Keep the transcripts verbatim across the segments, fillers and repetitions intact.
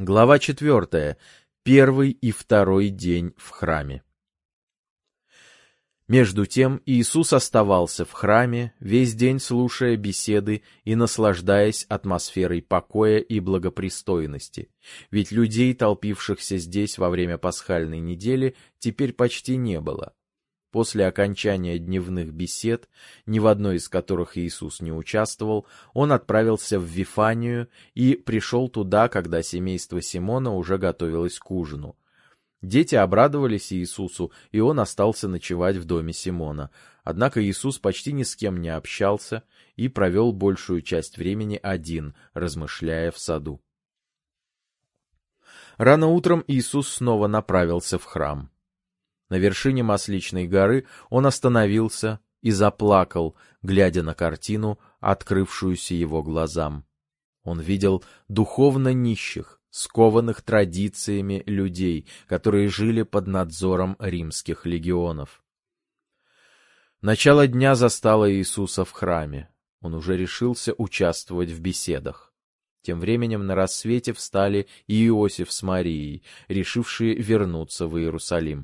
Глава четвертая. Первый и второй день в храме. Между тем Иисус оставался в храме, весь день слушая беседы и наслаждаясь атмосферой покоя и благопристойности, ведь людей, толпившихся здесь во время пасхальной недели, теперь почти не было. После окончания дневных бесед, ни в одной из которых Иисус не участвовал, он отправился в Вифанию и пришел туда, когда семейство Симона уже готовилось к ужину. Дети обрадовались Иисусу, и он остался ночевать в доме Симона. Однако Иисус почти ни с кем не общался и провел большую часть времени один, размышляя в саду. Рано утром Иисус снова направился в храм. На вершине Масличной горы он остановился и заплакал, глядя на картину, открывшуюся его глазам. Он видел духовно нищих, скованных традициями людей, которые жили под надзором римских легионов. Начало дня застало Иисуса в храме. Он уже решился участвовать в беседах. Тем временем на рассвете встали и Иосиф с Марией, решившие вернуться в Иерусалим.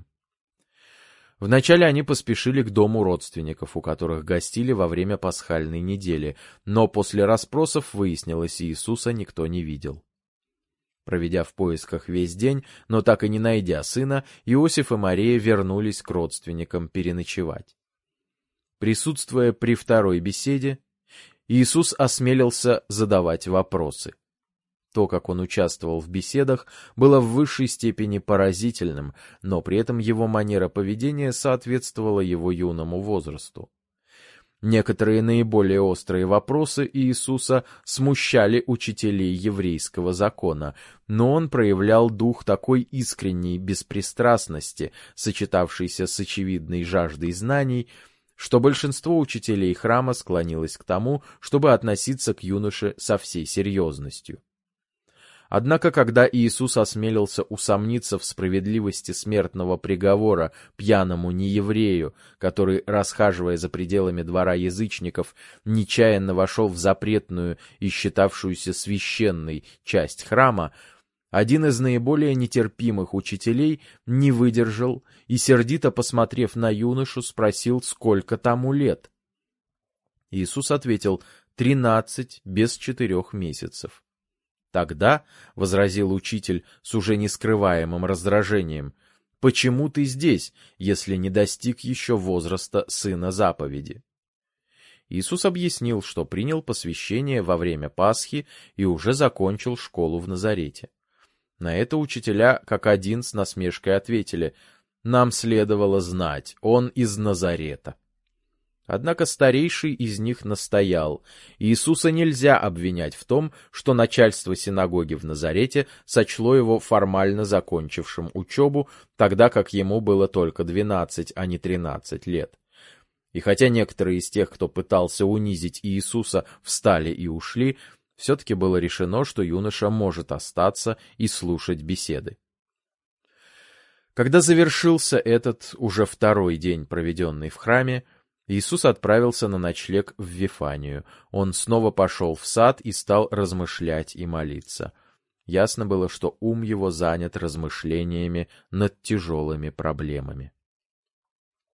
Вначале они поспешили к дому родственников, у которых гостили во время пасхальной недели, но после расспросов выяснилось, Иисуса никто не видел. Проведя в поисках весь день, но так и не найдя сына, Иосиф и Мария вернулись к родственникам переночевать. Присутствуя при второй беседе, Иисус осмелился задавать вопросы. То, как он участвовал в беседах, было в высшей степени поразительным, но при этом его манера поведения соответствовала его юному возрасту. Некоторые наиболее острые вопросы Иисуса смущали учителей еврейского закона, но он проявлял дух такой искренней беспристрастности, сочетавшейся с очевидной жаждой знаний, что большинство учителей храма склонилось к тому, чтобы относиться к юноше со всей серьезностью. Однако, когда Иисус осмелился усомниться в справедливости смертного приговора пьяному нееврею, который, расхаживая за пределами двора язычников, нечаянно вошел в запретную и считавшуюся священной часть храма, один из наиболее нетерпимых учителей не выдержал и, сердито посмотрев на юношу, спросил, сколько тому лет. Иисус ответил: «Тринадцать без четырех месяцев». «Тогда, — возразил учитель с уже нескрываемым раздражением, — почему ты здесь, если не достиг еще возраста сына заповеди?» Иисус объяснил, что принял посвящение во время Пасхи и уже закончил школу в Назарете. На это учителя как один с насмешкой ответили: «Нам следовало знать, он из Назарета». Однако старейший из них настоял: Иисуса нельзя обвинять в том, что начальство синагоги в Назарете сочло его формально закончившим учебу, тогда как ему было только двенадцать, а не тринадцать лет. И хотя некоторые из тех, кто пытался унизить Иисуса, встали и ушли, все-таки было решено, что юноша может остаться и слушать беседы. Когда завершился этот уже второй день, проведенный в храме, Иисус отправился на ночлег в Вифанию. Он снова пошел в сад и стал размышлять и молиться. Ясно было, что ум его занят размышлениями над тяжелыми проблемами.